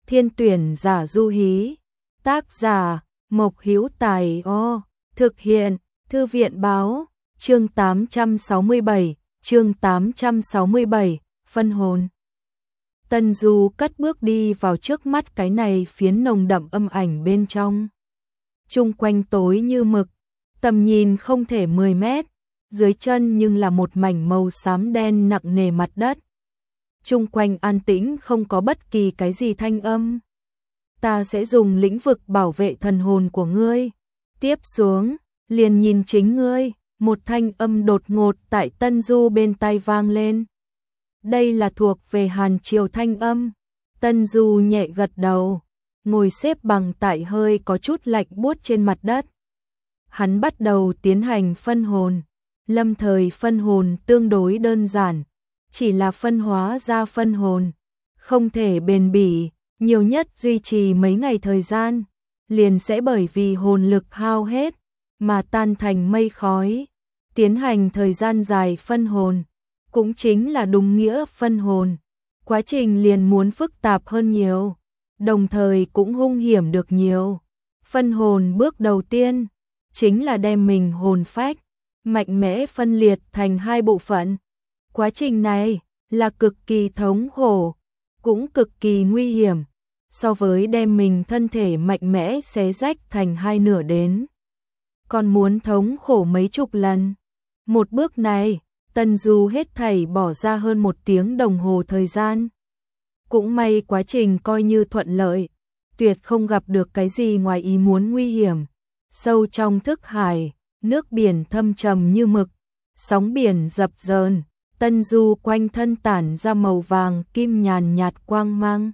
Thiên tuyển giả du hí. Tác giả Mộc Hữu Tài. Thực hiện Thư viện báo. Chương 867, phân hồn. Tân Du cất bước đi vào trước mắt cái này phiến nồng đậm âm ảnh bên trong. Chung quanh tối như mực, tầm nhìn không thể 10 mét, dưới chân nhưng là một mảnh màu xám đen nặng nề mặt đất. Chung quanh an tĩnh không có bất kỳ cái gì thanh âm. Ta sẽ dùng lĩnh vực bảo vệ thần hồn của ngươi. Tiếp xuống, liền nhìn chính ngươi. Một thanh âm đột ngột tại Tân Du bên tai vang lên. Đây là thuộc về Hàn Triều thanh âm. Tân Du nhẹ gật đầu, ngồi xếp bằng tại hơi có chút lạnh buốt trên mặt đất. Hắn bắt đầu tiến hành phân hồn. Lâm thời phân hồn tương đối đơn giản, chỉ là phân hóa ra phân hồn, không thể bền bỉ, nhiều nhất duy trì mấy ngày thời gian, liền sẽ bởi vì hồn lực hao hết mà tan thành mây khói. Tiến hành thời gian dài phân hồn, cũng chính là đúng nghĩa phân hồn, quá trình liền muốn phức tạp hơn nhiều, đồng thời cũng hung hiểm được nhiều. Phân hồn bước đầu tiên chính là đem mình hồn phách mạnh mẽ phân liệt thành hai bộ phận. Quá trình này là cực kỳ thống khổ, cũng cực kỳ nguy hiểm, so với đem mình thân thể mạnh mẽ xé rách thành hai nửa đến còn muốn thống khổ mấy chục lần. Một bước này, Tân Du hết thảy bỏ ra hơn 1 tiếng đồng hồ thời gian. Cũng may quá trình coi như thuận lợi, tuyệt không gặp được cái gì ngoài ý muốn nguy hiểm. Sâu trong thức hải, nước biển thâm trầm như mực, sóng biển dập dờn, Tân Du quanh thân tản ra màu vàng kim nhàn nhạt quang mang.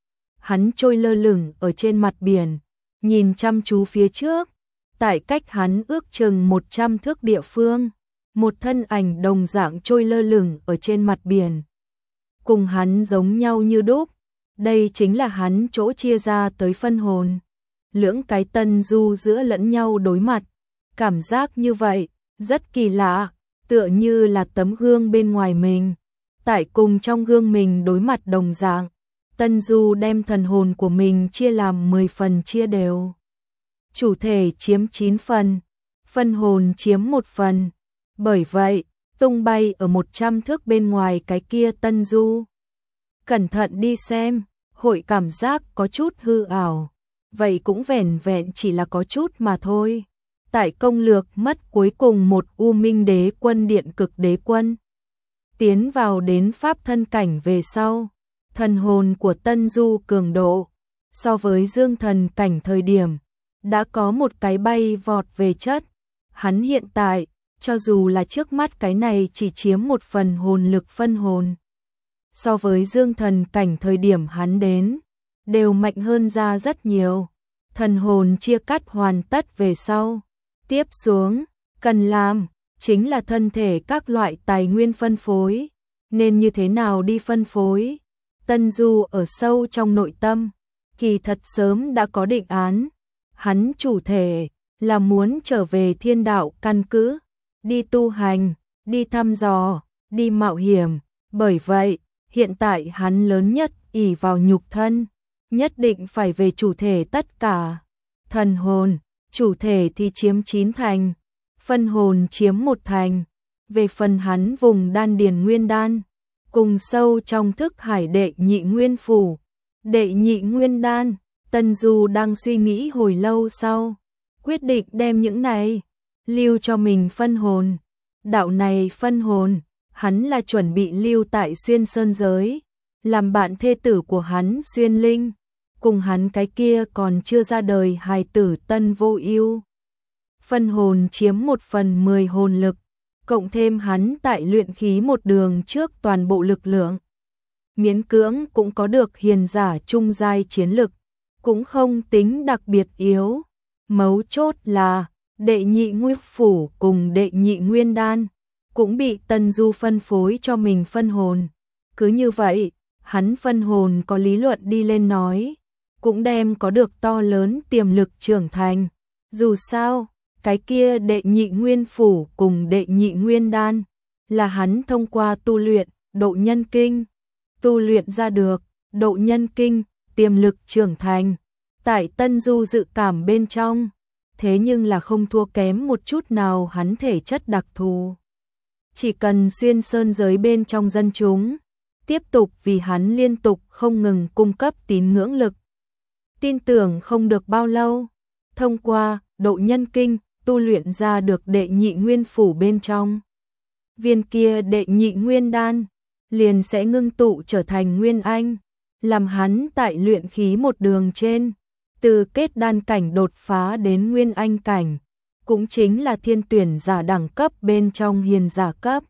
Hắn trôi lơ lửng ở trên mặt biển, nhìn chăm chú phía trước, tại cách hắn ước chừng 100 thước địa phương, một thân ảnh đồng dạng trôi lơ lửng ở trên mặt biển. Cùng hắn giống nhau như đúc, đây chính là hắn chỗ chia ra tới phân hồn. Lưỡng cái Tân Du giữa lẫn nhau đối mặt, cảm giác như vậy, rất kỳ lạ, tựa như là tấm gương bên ngoài mình. Tại cùng trong gương mình đối mặt đồng dạng, Tân Du đem thần hồn của mình chia làm 10 phần chia đều. Chủ thể chiếm 9 phần, phân hồn chiếm 1 phần. Bởi vậy, tung bay ở 100 thước bên ngoài cái kia Tân Du. Cẩn thận đi xem, hội cảm giác có chút hư ảo. Vậy cũng vẻn vẹn chỉ là có chút mà thôi. Tại công lược mất cuối cùng một U Minh Đế Quân Điện Cực Đế Quân. Tiến vào đến pháp thân cảnh về sau, thần hồn của Tân Du cường độ, so với dương thần cảnh thời điểm, đã có một cái bay vọt về chất. Hắn hiện tại, cho dù là trước mắt cái này chỉ chiếm 1 phần hồn lực phân hồn, so với dương thần cảnh thời điểm hắn đến, đều mạnh hơn ra rất nhiều. Thần hồn chia cắt hoàn tất về sau, tiếp xuống, cần làm, chính là thân thể các loại tài nguyên phân phối, nên như thế nào đi phân phối. Tân Du ở sâu trong nội tâm, kỳ thật sớm đã có định án, hắn chủ thể là muốn trở về thiên đạo căn cứ, đi tu hành, đi thăm dò, đi mạo hiểm, bởi vậy, hiện tại hắn lớn nhất ỷ vào nhục thân, nhất định phải về chủ thể tất cả. Thần hồn, chủ thể thì chiếm 9 thành, phân hồn chiếm 1 thành. Về phần hắn vùng đan điền nguyên đan, cùng sâu trong thức hải đệ nhị nguyên phủ, đệ nhị nguyên đan, Tân Du đang suy nghĩ hồi lâu sau, quyết định đem những này lưu cho mình phân hồn. Đạo này phân hồn, hắn là chuẩn bị lưu tại Xuyên Sơn giới, làm bạn thê tử của hắn Xuyên Linh, cùng hắn cái kia còn chưa ra đời hài tử Tân Vô Ưu. Phân hồn chiếm 1/10 hồn lực, cộng thêm hắn tại luyện khí một đường trước toàn bộ lực lượng. Miễn cưỡng cũng có được hiền giả trung giai chiến lực, cũng không tính đặc biệt yếu. Mấu chốt là đệ nhị nguyên phủ cùng đệ nhị nguyên đan cũng bị Tân Du phân phối cho mình phân hồn. Cứ như vậy, hắn phân hồn có lý luận đi lên nói, cũng đem có được to lớn tiềm lực trưởng thành. Dù sao, cái kia đệ nhị nguyên phủ cùng đệ nhị nguyên đan là hắn thông qua tu luyện độ nhân kinh tu luyện ra được. Độ nhân kinh tiềm lực trưởng thành, tại Tân Du dự cảm bên trong, thế nhưng là không thua kém một chút nào hắn thể chất đặc thù. Chỉ cần xuyên sơn giới bên trong dân chúng, tiếp tục vì hắn liên tục không ngừng cung cấp tín ngưỡng lực. Tin tưởng không được bao lâu, thông qua độ nhân kinh, tu luyện ra được đệ nhị nguyên phủ bên trong. Viên kia đệ nhị nguyên đan, liền sẽ ngưng tụ trở thành nguyên anh, làm hắn tại luyện khí một đường trên, từ kết đan cảnh đột phá đến nguyên anh cảnh, cũng chính là thiên tuyển giả đẳng cấp bên trong hiền giả cấp.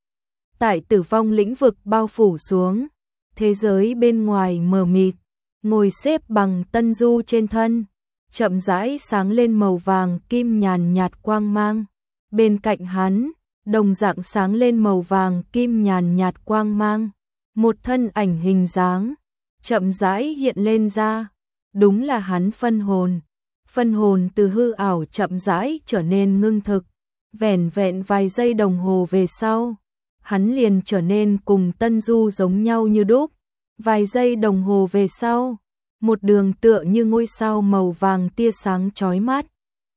Tại tử vong lĩnh vực bao phủ xuống, thế giới bên ngoài mờ mịt, ngồi xếp bằng Tân Du trên thân, chậm rãi sáng lên màu vàng kim nhàn nhạt quang mang. Bên cạnh hắn, đồng dạng sáng lên màu vàng kim nhàn nhạt quang mang, một thân ảnh hình dáng, chậm rãi hiện lên ra, đúng là hắn phân hồn. Phân hồn từ hư ảo chậm rãi trở nên ngưng thực, vẻn vẹn vài giây đồng hồ về sau, hắn liền trở nên cùng Tân Du giống nhau như đúc. Vài giây đồng hồ về sau, một đường tựa như ngôi sao màu vàng tia sáng chói mắt,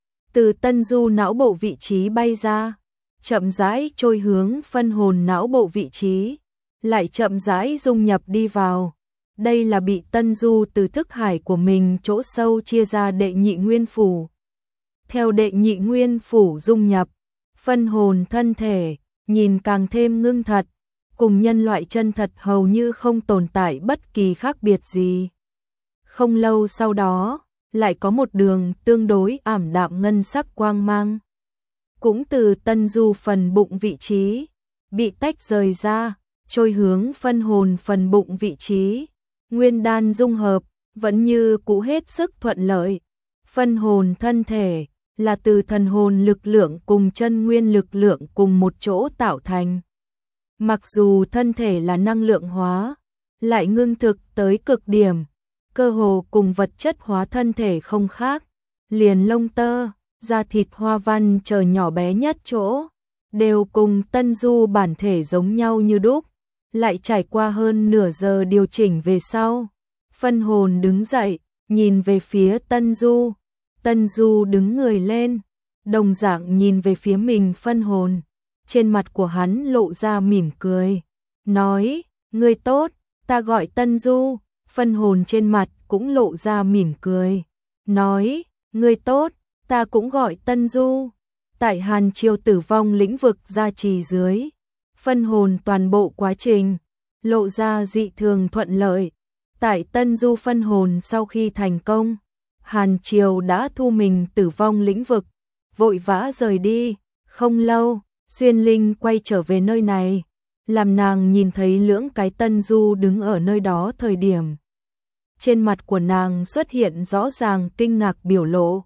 từ Tân Du não bộ vị trí bay ra, chậm rãi trôi hướng phân hồn não bộ vị trí, lại chậm rãi dung nhập đi vào. Đây là bị Tân Du từ thức hải của mình chỗ sâu chia ra đệ nhị nguyên phủ. Theo đệ nhị nguyên phủ dung nhập, phân hồn thân thể nhìn càng thêm ngưng thật, cùng nhân loại chân thật hầu như không tồn tại bất kỳ khác biệt gì. Không lâu sau đó, lại có một đường tương đối ảm đạm ngân sắc quang mang, cũng từ Tân Du phần bụng vị trí bị tách rời ra, trôi hướng phân hồn phần bụng vị trí. Nguyên đan dung hợp, vẫn như cũ hết sức thuận lợi. Phân hồn thân thể là từ thần hồn lực lượng cùng chân nguyên lực lượng cùng một chỗ tạo thành. Mặc dù thân thể là năng lượng hóa, lại ngưng thực tới cực điểm, cơ hồ cùng vật chất hóa thân thể không khác, liền lông tơ, da thịt hoa văn chờ nhỏ bé nhất chỗ, đều cùng Tân Du bản thể giống nhau như đúc. Lại trải qua hơn nửa giờ điều chỉnh về sau, phân hồn đứng dậy, nhìn về phía Tân Du. Tân Du đứng người lên, đồng dạng nhìn về phía mình phân hồn. Trên mặt của hắn lộ ra mỉm cười, nói, ngươi tốt, ta gọi Tân Du. Phân hồn trên mặt cũng lộ ra mỉm cười, nói, ngươi tốt, ta cũng gọi Tân Du. Tại Hàn Triều tử vong lĩnh vực gia trì dưới, phân hồn toàn bộ quá trình lộ ra dị thường thuận lợi. Tại Tân Du phân hồn sau khi thành công, Hàn Triều đã thu mình tử vong lĩnh vực, vội vã rời đi. Không lâu, Xuyên Linh quay trở về nơi này, làm nàng nhìn thấy lưỡng cái Tân Du đứng ở nơi đó thời điểm, trên mặt của nàng xuất hiện rõ ràng kinh ngạc biểu lộ,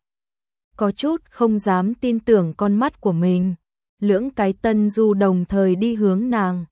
có chút không dám tin tưởng con mắt của mình. Lưỡng cái Tân Du đồng thời đi hướng nàng.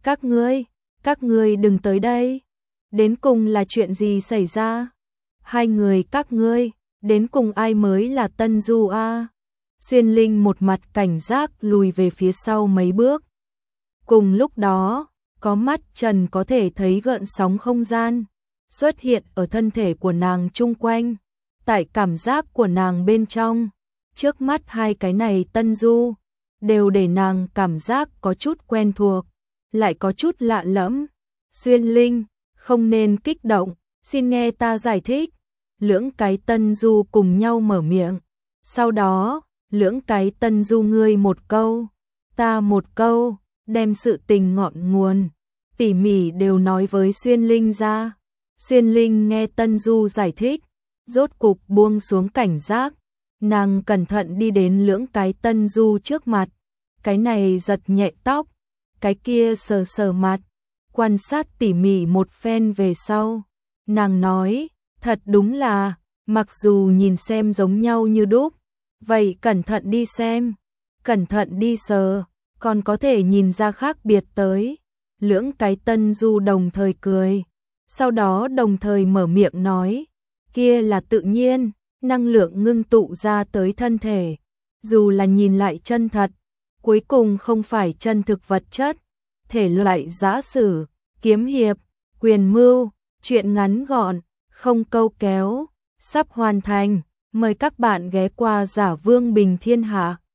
Các ngươi đừng tới đây. Đến cùng là chuyện gì xảy ra? Hai người các ngươi, đến cùng ai mới là Tân Du a? Xuyên Linh một mặt cảnh giác lùi về phía sau mấy bước. Cùng lúc đó, có mắt trần có thể thấy gợn sóng không gian xuất hiện ở thân thể của nàng chung quanh. Tại cảm giác của nàng bên trong, trước mắt hai cái này Tân Du đều để nàng cảm giác có chút quen thuộc, lại có chút lạ lẫm. Xuyên Linh, không nên kích động, xin nghe ta giải thích. Lưỡng cái Tân Du cùng nhau mở miệng. Sau đó, lưỡng cái Tân Du ngươi một câu, ta một câu, đem sự tình ngọn nguồn tỉ mỉ đều nói với Xuyên Linh ra. Xuyên Linh nghe Tân Du giải thích, rốt cục buông xuống cảnh giác. Nàng cẩn thận đi đến lưỡng cái Tân Du trước mặt, cái này giật nhẹ tóc, cái kia sờ sờ mặt, quan sát tỉ mỉ một phen về sau. Nàng nói, thật đúng là, mặc dù nhìn xem giống nhau như đúc, vậy cẩn thận đi xem, cẩn thận đi sờ, còn có thể nhìn ra khác biệt tới. Lưỡng cái Tân Du đồng thời cười, sau đó đồng thời mở miệng nói, kia là tự nhiên, năng lượng ngưng tụ ra tới thân thể, dù là nhìn lại chân thật, cuối cùng không phải chân thực vật chất. Thể loại giả sử, kiếm hiệp, quyền mưu, truyện ngắn gọn, không câu kéo, sắp hoàn thành, mời các bạn ghé qua Giả Vương Bình Thiên Hạ.